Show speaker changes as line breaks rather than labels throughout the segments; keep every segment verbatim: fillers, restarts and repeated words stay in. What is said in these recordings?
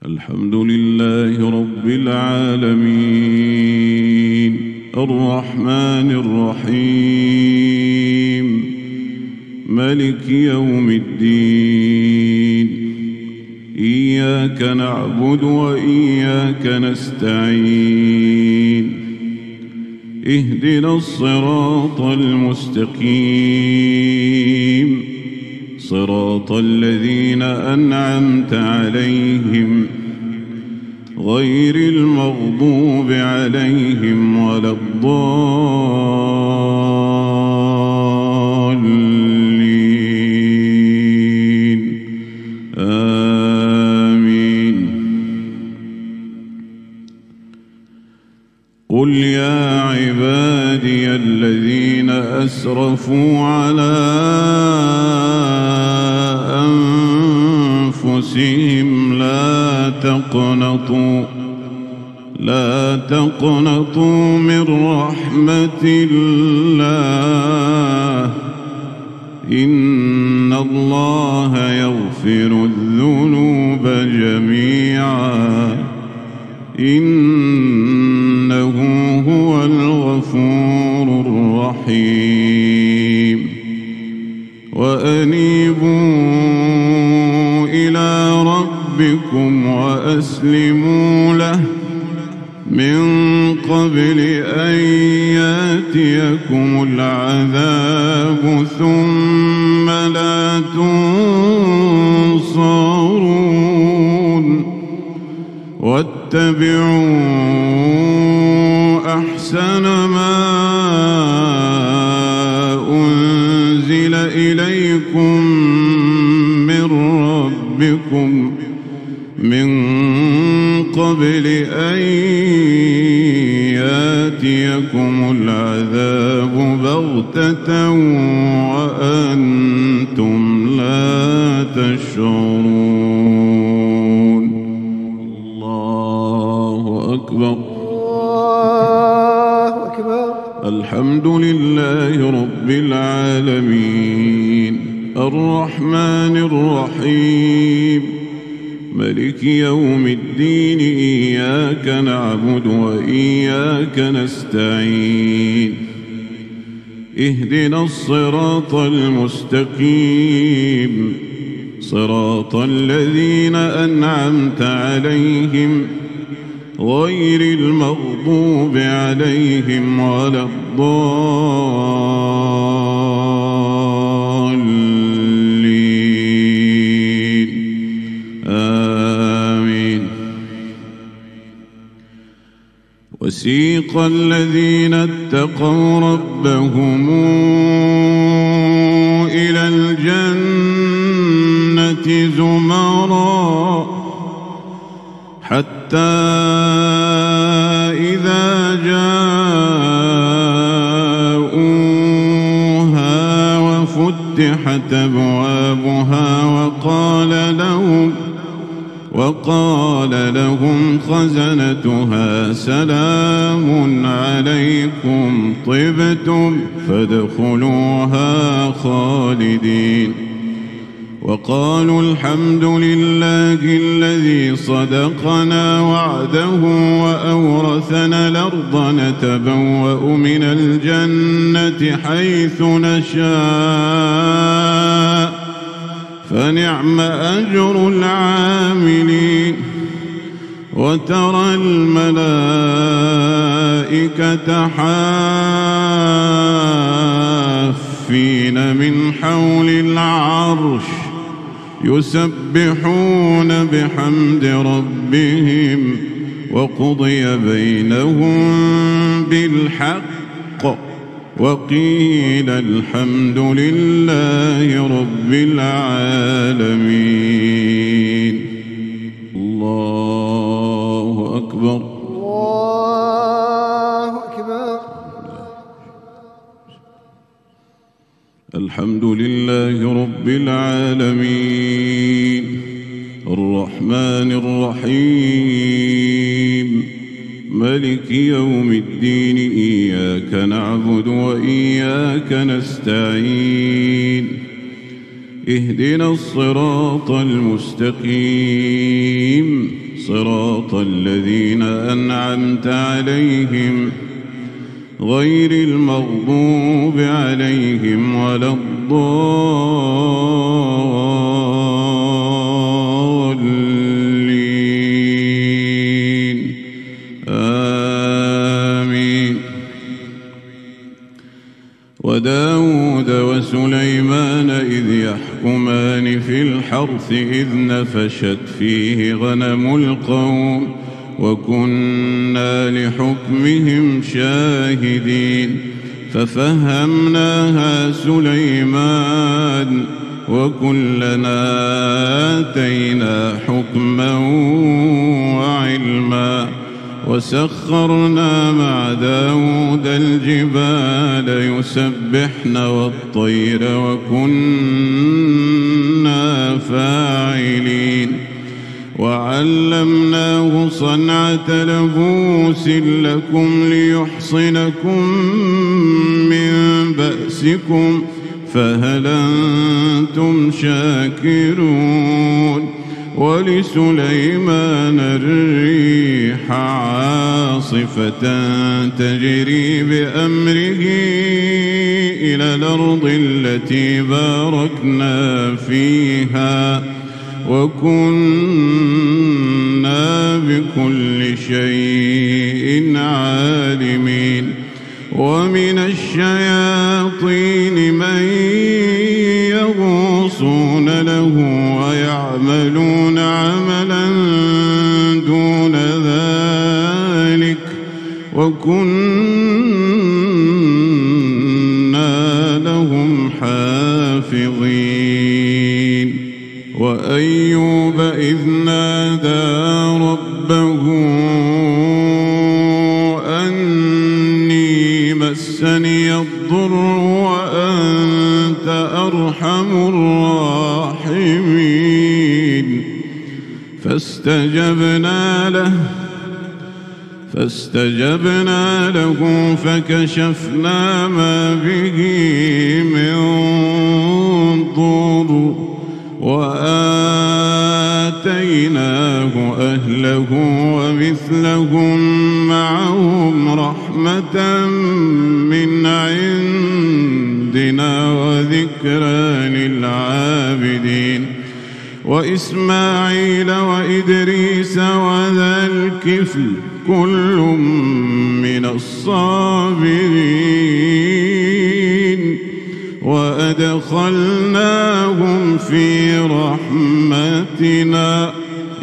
الحمد لله رب العالمين الرحمن الرحيم مالك يوم الدين إياك نعبد وإياك نستعين اهدنا الصراط المستقيم صراط الذين أنعمت عليهم غير المغضوب عليهم ولا الضالين آمين. قل يا عبادي الذين أسرفوا على أنفسهم لا تقنطوا لا تقنطوا من رحمة الله إن الله يغفر الذنوب جميعا إنه هو الغفور الرحيم. وأنيبوا إلى ربكم وأسلموا له من قبل أن يأتيكم العذاب ثم لا تنصرون واتبعوا أحسن ما أنزل إليكم من ربكم من قبل أن يأتيكم العذاب بغتة وأنتم لا تشعرون. الله أكبر.
الله أكبر.
الحمد لله رب العالمين الرحمن الرحيم مالك يوم الدين إياك نعبد وإياك نستعين اهدنا الصراط المستقيم صراط الذين أنعمت عليهم غير المغضوب عليهم ولا الضالين آمين. وسيق الذين اتقوا ربهم إلى الجنة زمرا حتى إذا جاءوها وفتحت أبوابها وقال لهم وقال لهم خزنتها سلام عليكم طبتم فادخلوها خالدين وقالوا الحمد لله الذي صدقنا وعده وأورثنا الأرض نتبوأ من الجنة حيث نشاء فنعم أجر العاملين. وترى الملائكة حافين من حول العرش يسبحون بحمد ربهم وقضي بينهم بالحق وقيل الحمد لله رب العالمين. الله أكبر.
الله أكبر.
الحمد لله رب العالمين الرحمن الرحيم مالك يوم الدين إياك نعبد وإياك نستعين اهدنا الصراط المستقيم صراط الذين أنعمت عليهم غير المغضوب عليهم ولا الضالين آمين. وداود وسليمان إذ يحكمان في الحرث إذ نفشت فيه غنم القوم وكنا لحكمهم شاهدين ففهمناها سليمان وكلنا آتينا حكما وعلما وسخرنا مع داود الجبال يسبحن والطير وكنا فاعلين وعلمناه صنعة لبوس لكم ليحصنكم من بأسكم فهل أنتم شاكرون. ولسليمان الريح عاصفة تجري بأمره إلى الأرض التي باركنا فيها وكنا بكل شيء عالمين. ومن الشياطين من يغوصون له ويعملون عملا دون ذلك وكنا لهم حافظين. وأيوب إذ نادى ربه أني مسني الضر وأنت أرحم الراحمين فاستجبنا له فاستجبنا له فكشفنا ما به من ضر وآتيناه أهله ومثلهم معهم رحمة من عندنا وذكرى للعابدين. وإسماعيل وإدريس وذا الكفل كل من الصابرين وأدخلناهم في رحمتنا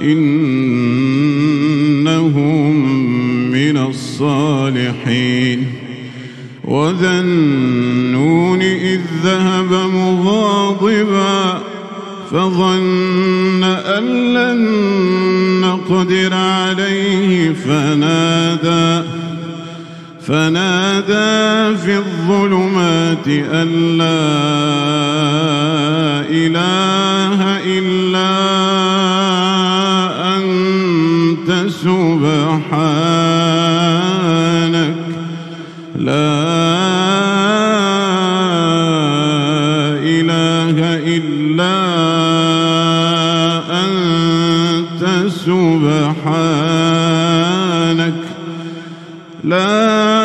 إنهم من الصالحين. وذا النون إذ ذهب مغاضبا فظن أن لن نقدر عليه فنادى فنادى في الظلمات أن لا إله إلا أنت سبحانك لا إله إلا أنت سبحانك لا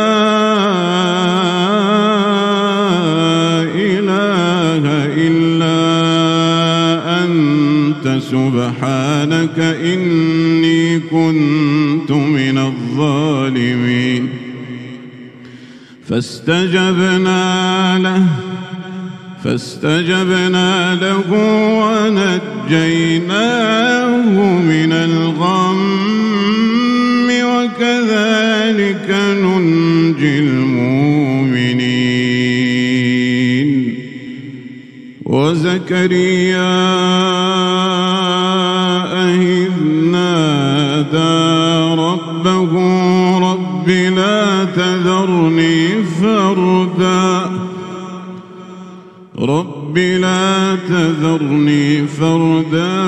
إله إلا أنت سبحانك إني كنت من الظالمين. فاستجبنا له فاستجبنا له ونجيناه من الغم وكذلك ننجي المؤمنين. وزكريا إذ نادى ربه رب لا تذرني فردا رب لا تذرني فردا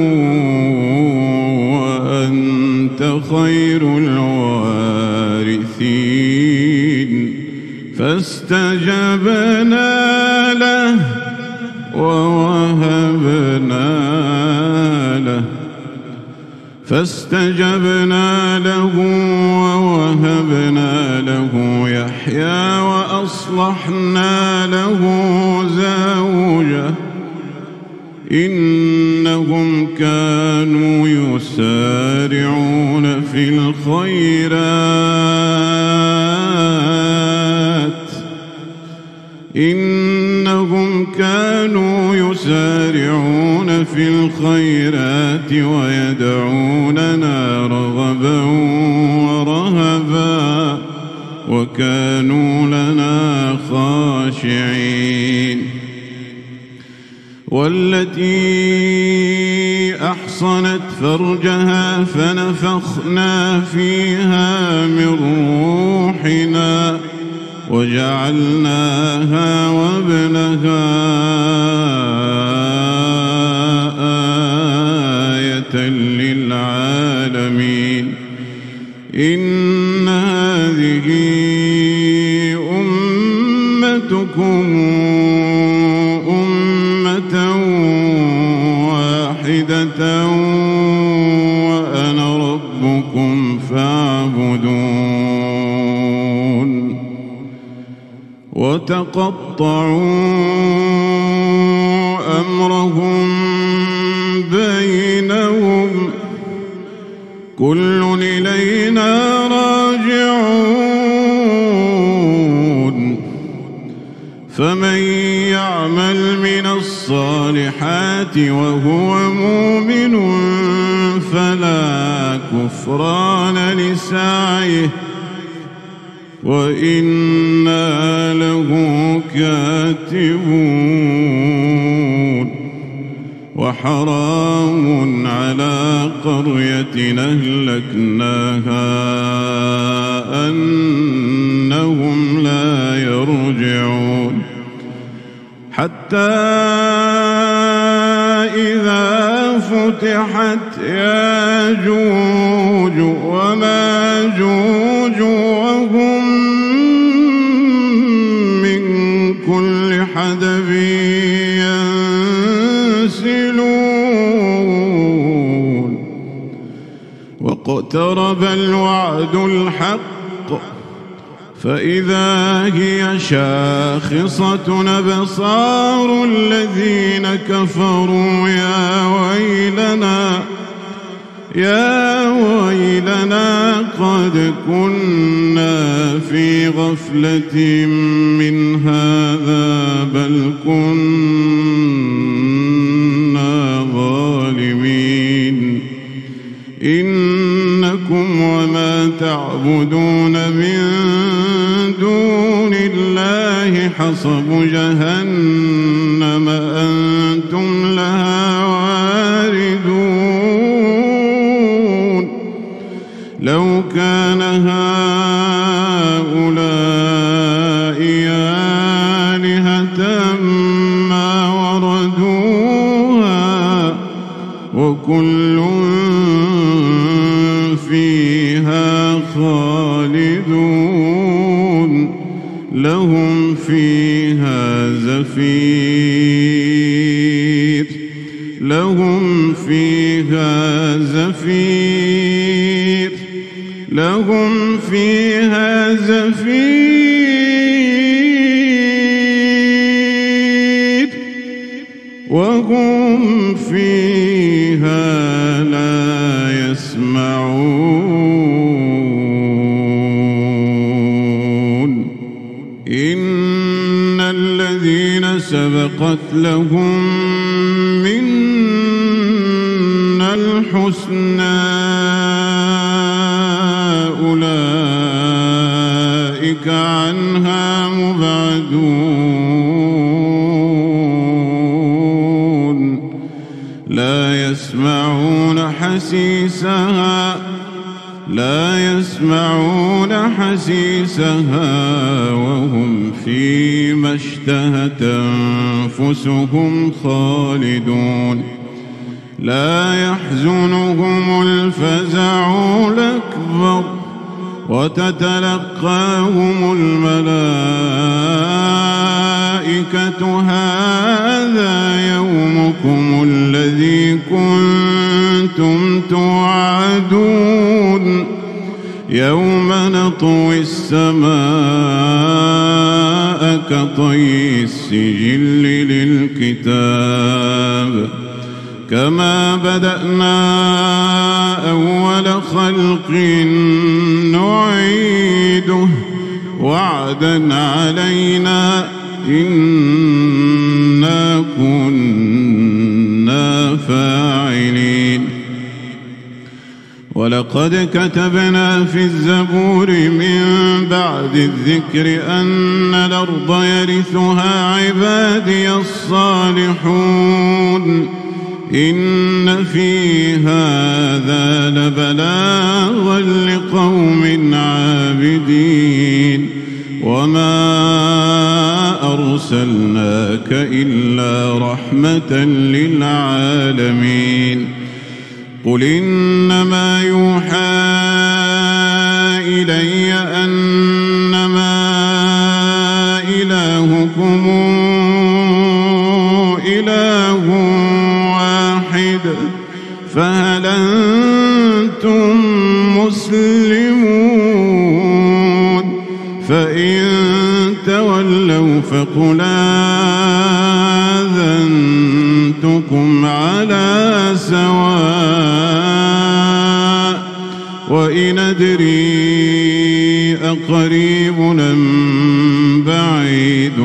وأنت خير الوارثين. فاستجبنا له ووهبنا له فاستجبنا له ووهبنا له يحيى وأصلحنا له زوجه إنهم كانوا يسارعون في الخيرات إنهم كانوا يسارعون في الخيرات ويدعوننا رغبا ورهبا وكانوا لنا خاشعين والتي أحصنت فرجها فنفخنا فيها من روحنا وجعلناها وابنها آية للعالمين إن هذه أمتكم أمة واحدة وأنا ربكم فاعبدون وتقطعوا أمرهم بينهم كل إلينا راجعون فمن يعمل من الصالحات وهو مؤمن فلا كفران لسعيه وإنا له كاتبون وحرام على قرية أهلكناها أنهم لا يرجعون حتى إذا فتحت ياجوج وماجوج وهم من كل حدب ينسلون واقترب الوعد الحق فإذا هي شاخصة أبصار الذين كفروا يا ويلنا يا ويلنا قد كنا في غفلة من هذا بل كنا ظالمين إنكم وما تعبدون من دون الله حصب جهنم أنتم لها واردون لو كان هؤلاء آلهة ما وردوها وكل فيها خالدون لهم فيها زفير لهم فيها زفير لهم فيها زفير وهم فيها لا يسمعون إن الذين سبقت لهم منا الحسنى أولئك عنها مبعدون لا يسمعون حسيسها لا يسمعون حسيسها وهم فيما اشتهت أنفسهم خالدون لا يحزنهم الفزع الأكبر وتتلقاهم الملائكة هذا يومكم الذي كنتم أنتم توعدون يوم نطوي السماء كطي السجل للكتاب كما بدأنا أول خلق نعيده وعدا علينا إنا كنا فاعلين ولقد كتبنا في الزبور من بعد الذكر أن الأرض يرثها عبادي الصالحون إن في هذا لبلاغا لقوم عابدين وما أرسلناك إلا رحمة للعالمين قل إنما يوحى إلي أنما إلهكم إله واحد فهل أنتم مسلمون فإن تولوا فقل آذنتكم على سواء وإن أدري أقريب أم بعيد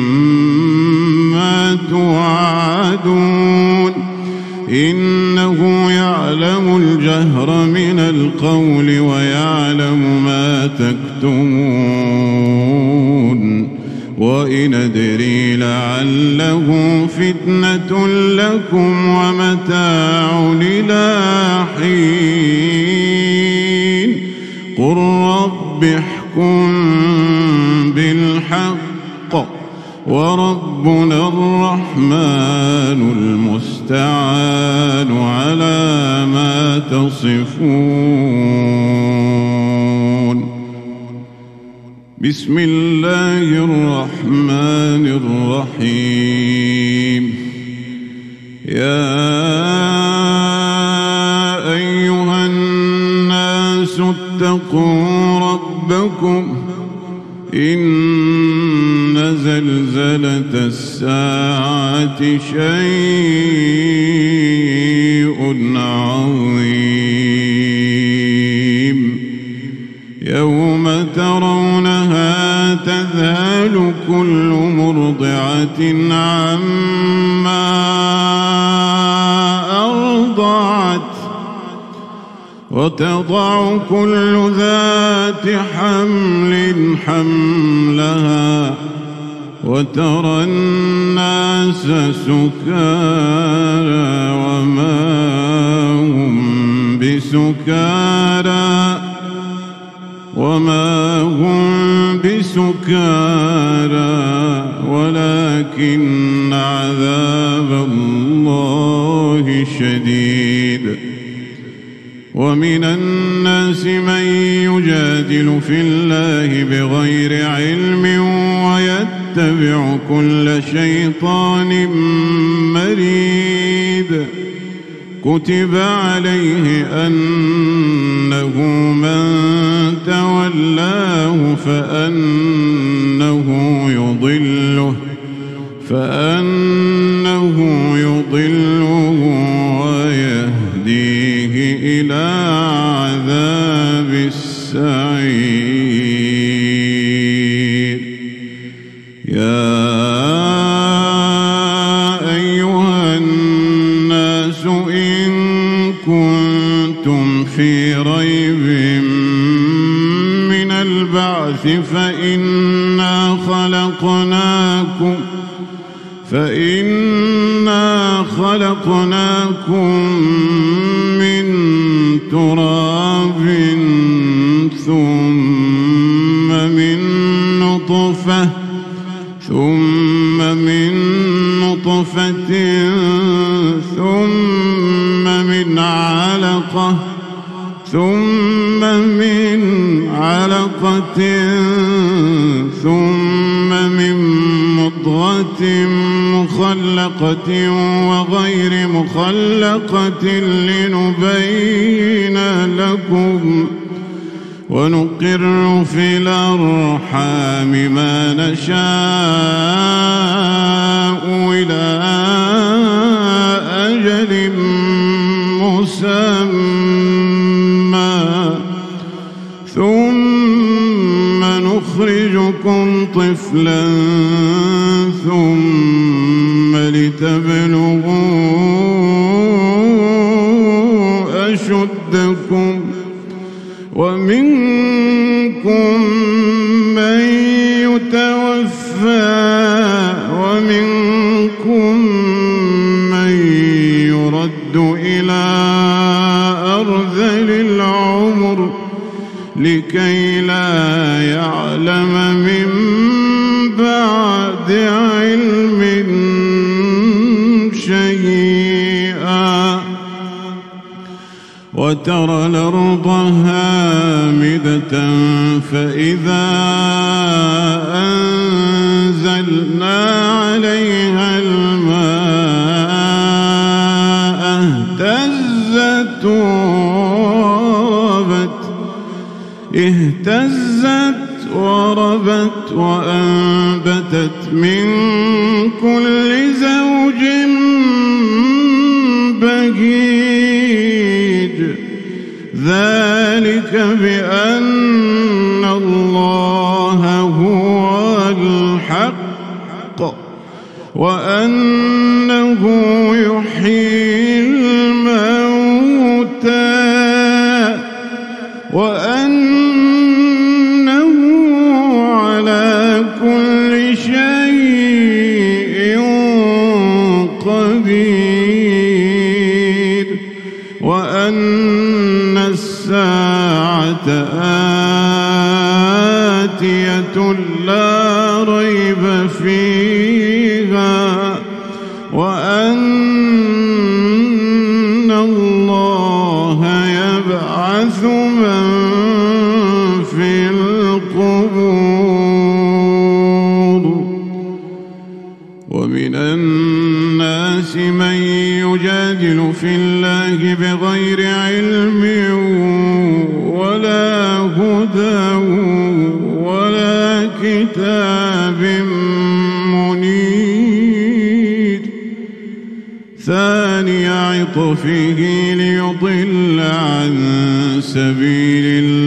ما توعدون إنه يعلم الجهر من القول ويعلم ما تكتمون وإن أدري لعله فتنة لكم ومتاع إلى حين قل رب احكم بالحق وربنا الرحمن المستعان على ما تصفون بسم الله الرحمن الرحيم يا أيها الناس اتقوا ربكم إن زلزلة الساعة شيء عظيم يوم ترونها تذهل كل مرضعة عما أرضعت وتضع كل ذات حمل حملها وترى الناس سكارى وما هم بسكارى وما هم بسكارى ولكن عذاب الله شديد ومن الناس من يجادل في الله بغير علم ويتبع كل شيطان مريد كتب عليه أنه من تولاه فأنه يضله فأنه يضله ويهديه إلى عذاب السعير يا أيها الناس إن كنتم في ريب من البعث فإنا خلقناكم فإنا خلقناكم من تراب ثم من نطفة ثم من نطفة ثم من علقة ثم من علقة ثم من مضغة مخلقة وغير مخلقة لنبين لكم ونقر في الأرحام ما نشاء إلى أجل مسمى ثم نخرجكم طفلا ثم لتبلغوا أشدكم ومنكم من يتوفى ومنكم من يرد إلى أرذل العمر لكي لا يعلم من بعد علم شيئا وترى الأرض هامدة فإذا أنزلنا عليها الماء اهتزت وربت اهتزت وربت وأنبتت من كل زوج بهيج ذلك بأن الله هو الحق وأنه يحيي الموتى وأنه على كل شيء قدير وأن الساعة آتية لا ريب فيها وأن الله يبعث من في القبور ومن الناس من يجادل في الله بغير علم ولا هدى ولا كتاب منير ثاني عطفه ليضل عن سبيل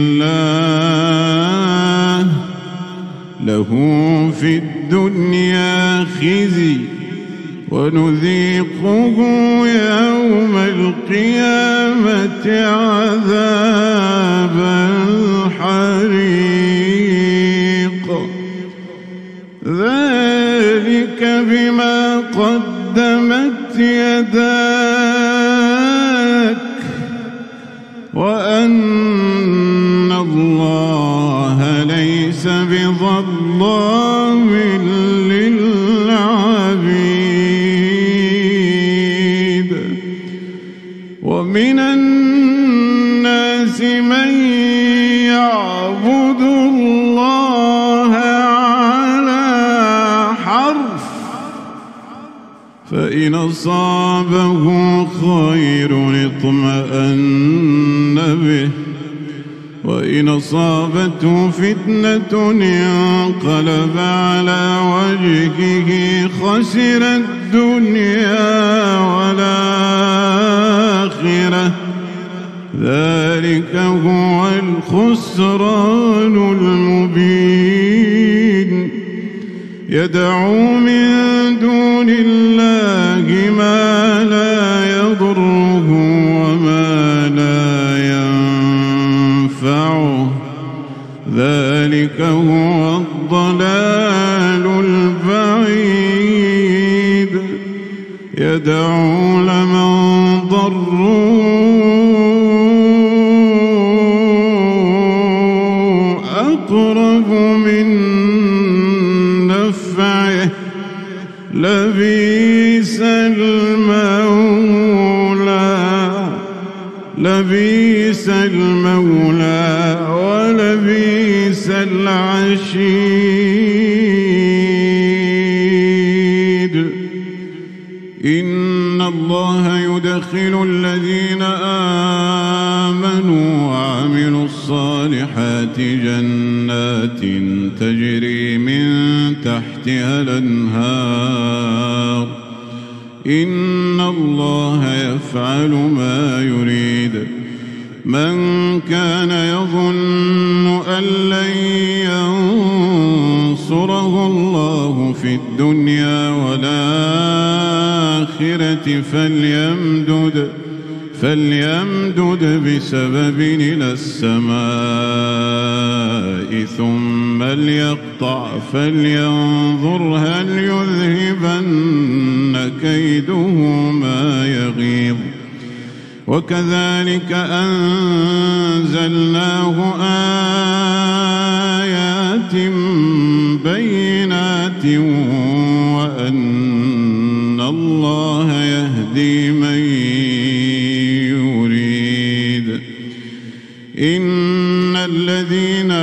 الله له في الدنيا خزي ونذيقه يوم القيامة عذاب الحريق ذلك بما قدمت يداك وأن الله ليس بظلام للعبيد ومن الناس من يعبد الله على حرف فإن أصابه خير اطمأن به وإن أصابته فتنة انقلب على وجهه خسر الدنيا والآخرة ذلك هو الخسران المبين يدعو من دون الله ما لا يضره وما لا ينفعه ذلك هو الضلال البعيد يدعو لمن ضره أقرب من نفعه لبئس المولى لبئس المولى ولبئس العشير يدخل الذين آمنوا وعملوا الصالحات جنات تجري من تحتها الأنهار إن الله يفعل ما يريد. من كان يظن أن لن ينصره الله في الدنيا والآخرة فليمدد فليمدد بسبب إلى السماء ثم ليقطع فلينظر هل يذهبن كيده ما يغيظ. وكذلك أنزلناه آيات بينات وأن الله يهدي من يريد. إن الذين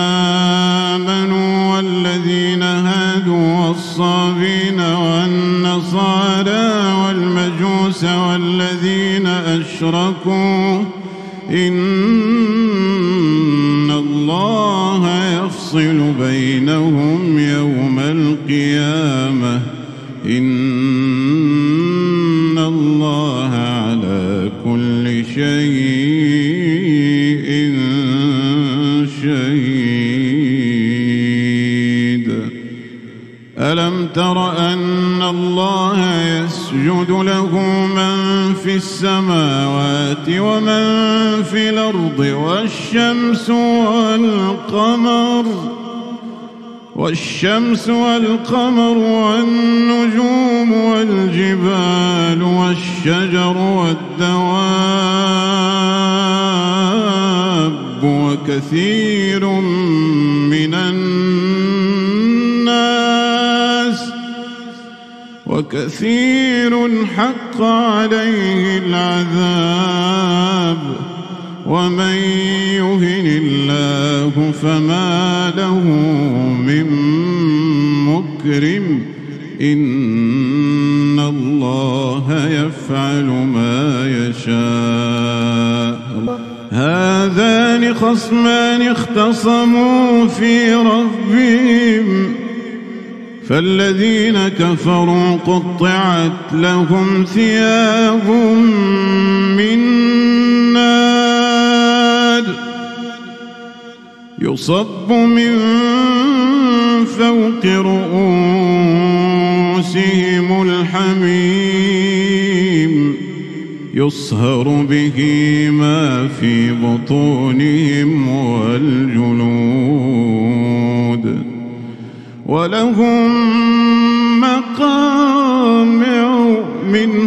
آمنوا والذين هادوا والصابين والنصارى والمجوس والذين أشركوا إن الله يفصل بينهم يوم القيامة إن الله على كل شيء شهيد. ألم تر أن الله يسجد له من في السماوات ومن في الأرض والشمس والقمر والشمس والقمر والنجوم والجبال والشجر والدواب وكثير من الناس وكثير حق عليه العذاب ومن يهن الله فما له من مكرم إن الله يفعل ما يشاء. هذان خصمان اختصموا في ربهم فالذين كفروا قطعت لهم ثياب من نار يصب من فوق رؤوسهم الحميم يصهر به ما في بطونهم والجلود ولهم مقامع من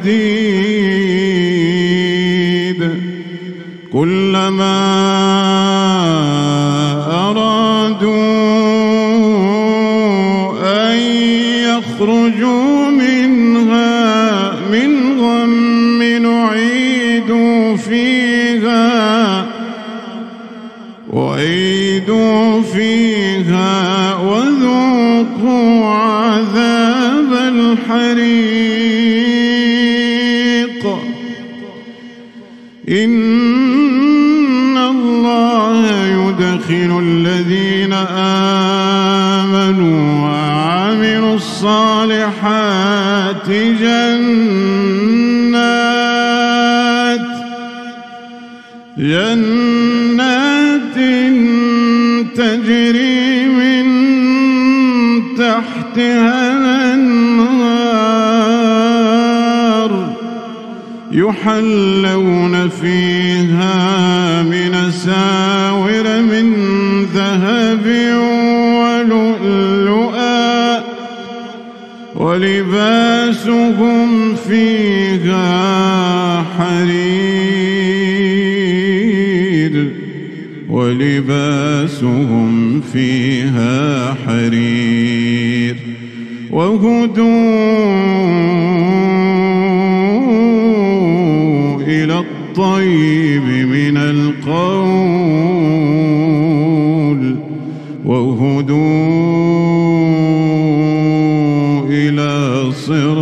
حديد كلما أرادوا أن يخرجوا منها من غم أعيدوا فيها أعيدوا فيها وذوقوا عذاب الحريق إن الله يدخل الذين آمنوا وعملوا الصالحات جنات جنات تجري من تحتها الأنهار يحلون فيها من أساور من ذهب ولؤلؤا ولباسهم فيها حرير ولباسهم فيها حرير وهدوا إلى الطيب من القول وهدوا إلى صراط